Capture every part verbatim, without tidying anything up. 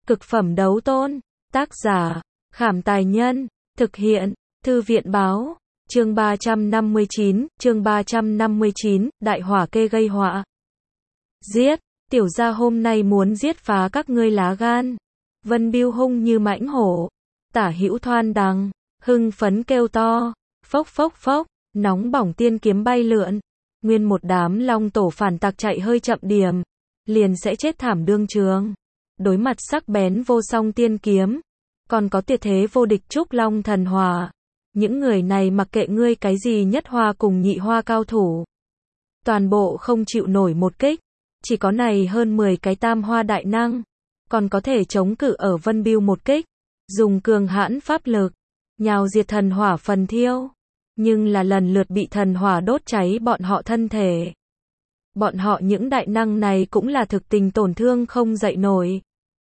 Cực phẩm đấu tôn. Tác giả, Khảm Tài Nhân. Thực hiện, Thư viện Báo. Chương ba trăm năm mươi chín, chương ba trăm năm mươi chín, đại hỏa kê gây họa. Giết, tiểu gia hôm nay muốn giết phá các ngươi lá gan. Vân Bưu hung như mãnh hổ. Tả Hữu Thoan Đằng, hưng phấn kêu to. Phốc phốc phốc, nóng bỏng tiên kiếm bay lượn. Nguyên một đám long tổ phản tặc chạy hơi chậm điểm, liền sẽ chết thảm đương trường. Đối mặt sắc bén vô song tiên kiếm, còn có tuyệt thế vô địch trúc long thần hỏa. Những người này mặc kệ ngươi cái gì nhất hoa cùng nhị hoa cao thủ, toàn bộ không chịu nổi một kích. Chỉ có này hơn mười cái tam hoa đại năng, còn có thể chống cự ở Vân Bưu một kích, dùng cường hãn pháp lực, nhào diệt thần hỏa phần thiêu. Nhưng là lần lượt bị thần hỏa đốt cháy bọn họ thân thể. Bọn họ những đại năng này cũng là thực tình tổn thương không dậy nổi.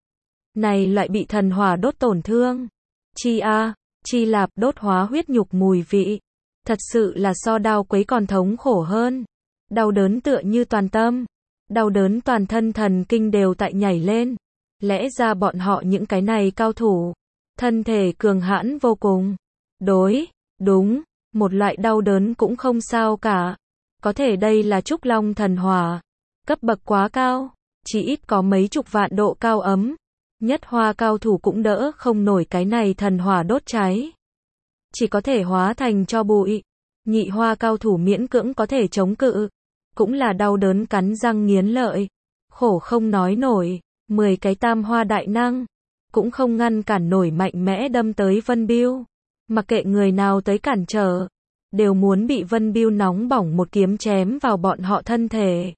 Này lại bị thần hỏa đốt tổn thương. Chi a, chi lạp đốt hóa huyết nhục mùi vị. Thật sự là so đau quấy còn thống khổ hơn. Đau đớn tựa như toàn tâm. Đau đớn toàn thân thần kinh đều tại nhảy lên. Lẽ ra bọn họ những cái này cao thủ, thân thể cường hãn vô cùng. Đối, đúng, một loại đau đớn cũng không sao cả. Có thể đây là trúc long thần hỏa, cấp bậc quá cao, chỉ ít có mấy chục vạn độ cao ấm. Nhất hoa cao thủ cũng đỡ không nổi cái này thần hỏa đốt cháy, chỉ có thể hóa thành tro bụi. Nhị hoa cao thủ miễn cưỡng có thể chống cự, cũng là đau đớn cắn răng nghiến lợi, khổ không nói nổi. Mười cái tam hoa đại năng cũng không ngăn cản nổi mạnh mẽ đâm tới Vân Bưu. Mặc kệ người nào tới cản trở, đều muốn bị Vân Bưu nóng bỏng một kiếm chém vào bọn họ thân thể.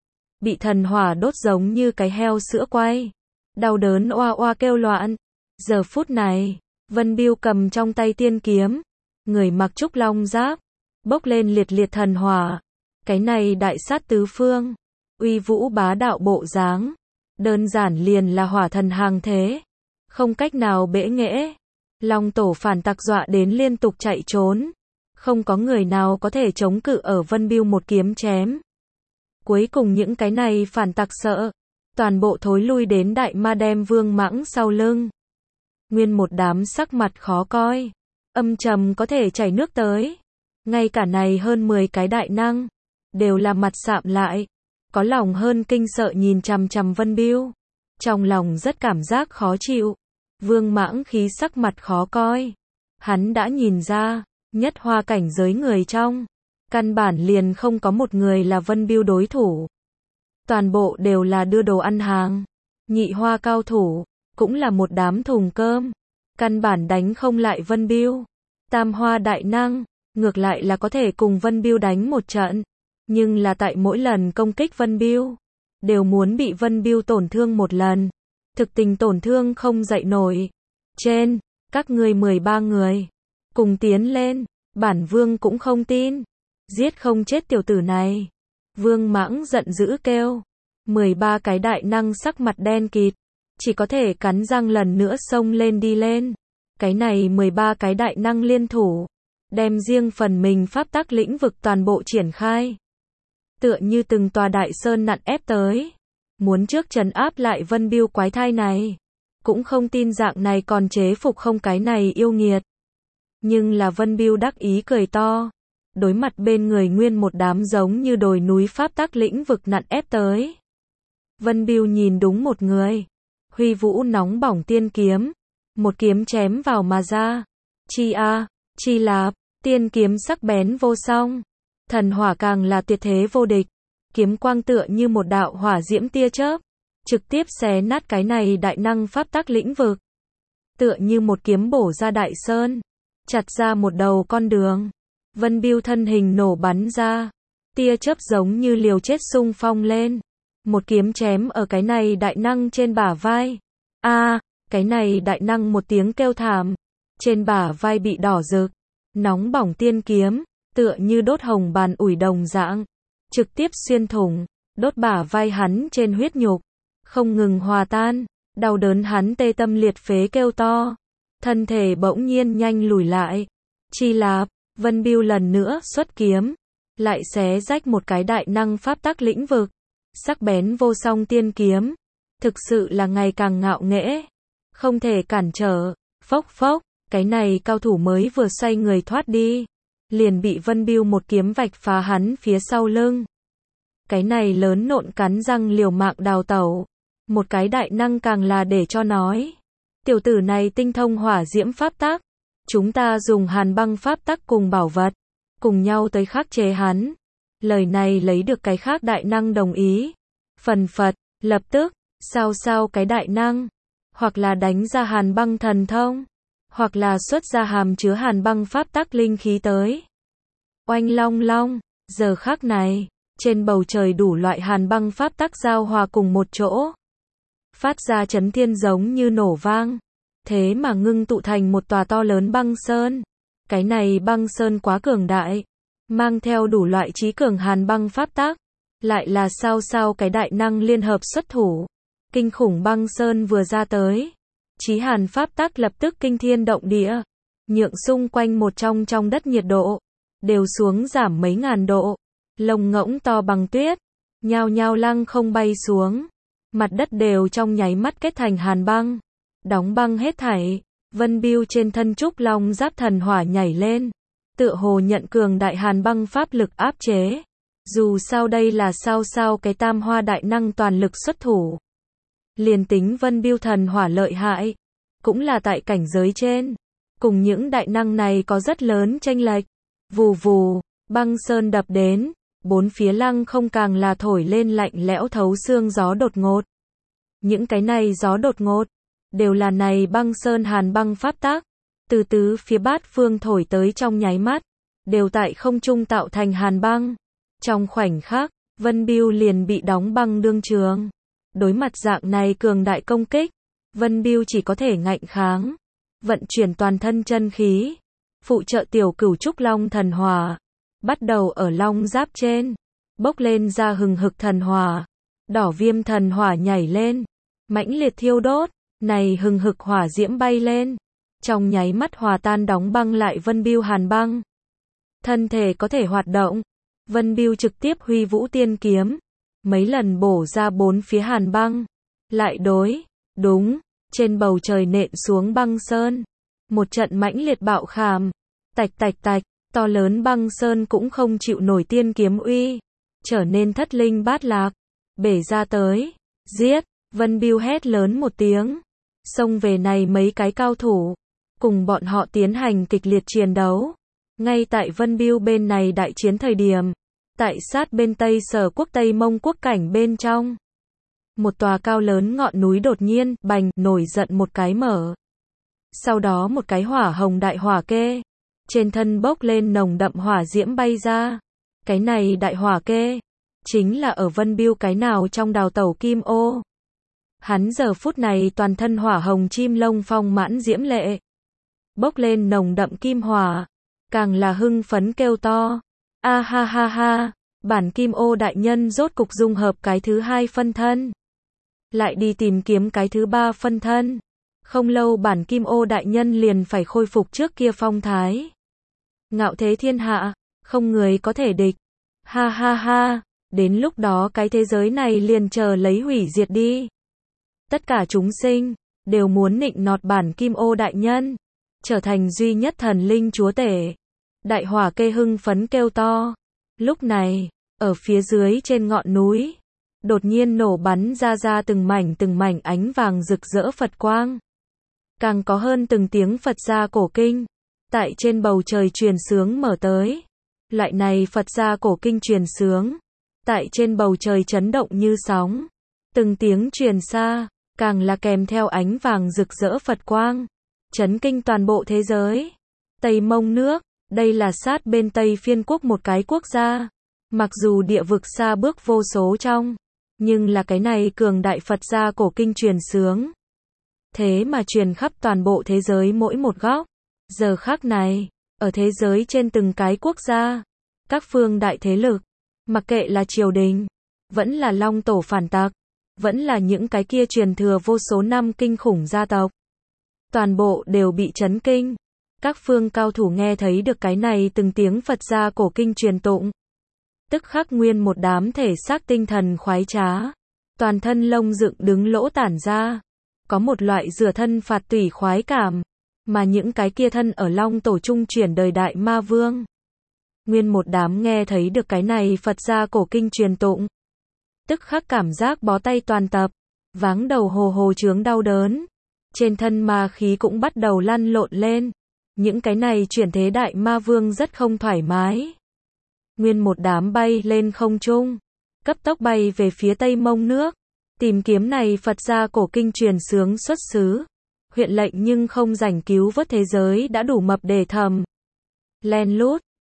Bị thần hỏa đốt giống như cái heo sữa quay, đau đớn oa oa kêu loạn. Giờ phút này, Vân Bưu cầm trong tay tiên kiếm, người mặc trúc long giáp, bốc lên liệt liệt thần hỏa. Cái này đại sát tứ phương, uy vũ bá đạo bộ dáng, đơn giản liền là hỏa thần hàng thế, không cách nào bẽ nghễ. Long tổ phản tặc dọa đến liên tục chạy trốn, không có người nào có thể chống cự ở Vân Bưu một kiếm chém. Cuối cùng những cái này phản tặc sợ, toàn bộ thối lui đến đại ma đem vương mãng sau lưng. Nguyên một đám sắc mặt khó coi, âm trầm có thể chảy nước tới. Ngay cả này hơn mười cái đại năng, đều là mặt sạm lại, có lòng hơn kinh sợ nhìn chằm chằm Vân Bưu. Trong lòng rất cảm giác khó chịu. Vương mãng khí sắc mặt khó coi. Hắn đã nhìn ra, nhất hoa cảnh giới người trong, căn bản liền không có một người là Vân Bưu đối thủ. Toàn bộ đều là đưa đồ ăn hàng. Nhị hoa cao thủ, cũng là một đám thùng cơm. Căn bản đánh không lại Vân Bưu. Tam hoa đại năng, ngược lại là có thể cùng Vân Bưu đánh một trận. Nhưng là tại mỗi lần công kích Vân Bưu, đều muốn bị Vân Bưu tổn thương một lần. Thực tình tổn thương không dậy nổi. Trên, các ngươi mười ba người, cùng tiến lên, bản vương cũng không tin. Giết không chết tiểu tử này. Vương mãng giận dữ kêu. mười ba cái đại năng sắc mặt đen kịt, chỉ có thể cắn răng lần nữa xông lên đi lên. Cái này mười ba cái đại năng liên thủ, đem riêng phần mình pháp tắc lĩnh vực toàn bộ triển khai. Tựa như từng tòa đại sơn nặn ép tới, muốn trước trấn áp lại Vân Bưu quái thai này. Cũng không tin dạng này còn chế phục không cái này yêu nghiệt. Nhưng là Vân Bưu đắc ý cười to, đối mặt bên người nguyên một đám giống như đồi núi pháp tắc lĩnh vực nặn ép tới. Vân Bưu nhìn đúng một người, huy vũ nóng bỏng tiên kiếm, một kiếm chém vào mà ra. Chi a, chi lạp, tiên kiếm sắc bén vô song, thần hỏa càng là tuyệt thế vô địch. Kiếm quang tựa như một đạo hỏa diễm tia chớp, trực tiếp xé nát cái này đại năng pháp tắc lĩnh vực. Tựa như một kiếm bổ ra đại sơn, chặt ra một đầu con đường. Vân Bưu thân hình nổ bắn ra, tia chớp giống như liều chết xung phong lên, một kiếm chém ở cái này đại năng trên bả vai. A, à, cái này đại năng một tiếng kêu thảm, trên bả vai bị đỏ rực, nóng bỏng tiên kiếm, tựa như đốt hồng bàn ủi đồng dạng, trực tiếp xuyên thủng, đốt bả vai hắn trên huyết nhục, không ngừng hòa tan. Đau đớn hắn tê tâm liệt phế kêu to, thân thể bỗng nhiên nhanh lùi lại. Chi lạp, Vân Bưu lần nữa xuất kiếm, lại xé rách một cái đại năng pháp tắc lĩnh vực. Sắc bén vô song tiên kiếm, thực sự là ngày càng ngạo nghễ. không thể cản trở. Phốc phốc, cái này cao thủ mới vừa xoay người thoát đi, liền bị Vân Bưu một kiếm vạch phá hắn phía sau lưng. Cái này lớn nộn cắn răng liều mạng đào tẩu. Một cái đại năng càng là để cho nói. Tiểu tử này tinh thông hỏa diễm pháp tắc. Chúng ta dùng hàn băng pháp tắc cùng bảo vật, cùng nhau tới khắc chế hắn. Lời này lấy được cái khác đại năng đồng ý. Phần phật, lập tức, sao sao cái đại năng, hoặc là đánh ra hàn băng thần thông, hoặc là xuất ra hàm chứa hàn băng pháp tắc linh khí tới. Oanh long long, giờ khắc này, trên bầu trời đủ loại hàn băng pháp tắc giao hòa cùng một chỗ, phát ra chấn thiên giống như nổ vang, thế mà ngưng tụ thành một tòa to lớn băng sơn. Cái này băng sơn quá cường đại, mang theo đủ loại trí cường hàn băng pháp tắc, lại là sao sao cái đại năng liên hợp xuất thủ. Kinh khủng băng sơn vừa ra tới, chí hàn pháp tắc lập tức kinh thiên động địa, nhượng xung quanh một trong trong đất nhiệt độ đều xuống giảm mấy ngàn độ. Lông ngỗng to bằng tuyết, nhao nhao lăng không bay xuống, mặt đất đều trong nháy mắt kết thành hàn băng, đóng băng hết thảy. Vân Bưu trên thân trúc long giáp thần hỏa nhảy lên, tựa hồ nhận cường đại hàn băng pháp lực áp chế. Dù sao đây là sao sao cái tam hoa đại năng toàn lực xuất thủ. Liền tính Vân Bưu thần hỏa lợi hại, cũng là tại cảnh giới trên, cùng những đại năng này có rất lớn chênh lệch. Vù vù, băng sơn đập đến, bốn phía lăng không càng là thổi lên lạnh lẽo thấu xương gió đột ngột. Những cái này gió đột ngột, đều là này băng sơn hàn băng pháp tắc, từ tứ phía bát phương thổi tới trong nháy mắt, đều tại không trung tạo thành hàn băng. Trong khoảnh khắc, Vân Bưu liền bị đóng băng đương trường. Đối mặt dạng này cường đại công kích, Vân Bưu chỉ có thể ngạnh kháng, vận chuyển toàn thân chân khí, phụ trợ tiểu cửu trúc long thần hỏa, bắt đầu ở long giáp trên, bốc lên ra hừng hực thần hỏa, đỏ viêm thần hỏa nhảy lên, mãnh liệt thiêu đốt, này hừng hực hỏa diễm bay lên, trong nháy mắt hòa tan đóng băng lại Vân Bưu hàn băng. Thân thể có thể hoạt động, Vân Bưu trực tiếp huy vũ tiên kiếm, mấy lần bổ ra bốn phía hàn băng, lại đối, đúng, trên bầu trời nện xuống băng sơn. Một trận mãnh liệt bạo khảm, tạch tạch tạch, to lớn băng sơn cũng không chịu nổi tiên kiếm uy, trở nên thất linh bát lạc, bể ra tới, giết. Vân Bưu hét lớn một tiếng, xông về này mấy cái cao thủ, cùng bọn họ tiến hành kịch liệt chiến đấu. Ngay tại Vân Bưu bên này đại chiến thời điểm, tại sát bên Tây Sở quốc Tây Mông quốc cảnh bên trong, một tòa cao lớn ngọn núi đột nhiên, bành, nổi giận một cái mở. Sau đó một cái hỏa hồng đại hỏa kê, trên thân bốc lên nồng đậm hỏa diễm bay ra. Cái này đại hỏa kê, chính là ở Vân Bưu cái nào trong đào tẩu kim ô. Hắn giờ phút này toàn thân hỏa hồng chim lông phong mãn diễm lệ, bốc lên nồng đậm kim hỏa, càng là hưng phấn kêu to. A ha ha ha, bản kim ô đại nhân rốt cục dung hợp cái thứ hai phân thân, lại đi tìm kiếm cái thứ ba phân thân. Không lâu bản kim ô đại nhân liền phải khôi phục trước kia phong thái. Ngạo thế thiên hạ, không người có thể địch. Ha ha ha, đến lúc đó cái thế giới này liền chờ lấy hủy diệt đi. Tất cả chúng sinh, đều muốn nịnh nọt bản kim ô đại nhân, trở thành duy nhất thần linh chúa tể. Đại hỏa kê hưng phấn kêu to. Lúc này, ở phía dưới trên ngọn núi, đột nhiên nổ bắn ra ra từng mảnh từng mảnh ánh vàng rực rỡ Phật quang. Càng có hơn từng tiếng Phật gia cổ kinh, tại trên bầu trời truyền xướng mở tới. Loại này Phật gia cổ kinh truyền xướng, tại trên bầu trời chấn động như sóng. Từng tiếng truyền xa, càng là kèm theo ánh vàng rực rỡ Phật quang, chấn kinh toàn bộ thế giới. Tây Mông nước, đây là sát bên Tây Phiên quốc một cái quốc gia. Mặc dù địa vực xa bước vô số trong, nhưng là cái này cường đại Phật gia cổ kinh truyền xướng, thế mà truyền khắp toàn bộ thế giới mỗi một góc. Giờ khắc này, ở thế giới trên từng cái quốc gia, các phương đại thế lực, mặc kệ là triều đình, vẫn là long tổ phản tặc, vẫn là những cái kia truyền thừa vô số năm kinh khủng gia tộc, toàn bộ đều bị chấn kinh. Các phương cao thủ nghe thấy được cái này từng tiếng Phật gia cổ kinh truyền tụng, tức khắc nguyên một đám thể xác tinh thần khoái trá, toàn thân lông dựng đứng lỗ tản ra, có một loại rửa thân phạt tủy khoái cảm, mà những cái kia thân ở Long Tổ trung chuyển đời đại ma vương. Nguyên một đám nghe thấy được cái này Phật gia cổ kinh truyền tụng. Tức khắc cảm giác bó tay toàn tập, váng đầu hồ hồ chướng đau đớn. Trên thân ma khí cũng bắt đầu lăn lộn lên. Những cái này chuyển thế đại ma vương rất không thoải mái. Nguyên một đám bay lên không trung, cấp tốc bay về phía Tây Mông nước, tìm kiếm này Phật gia cổ kinh truyền sướng xuất xứ. Huyện lệnh nhưng không rảnh cứu vớt thế giới đã đủ mập để thầm. Len lút,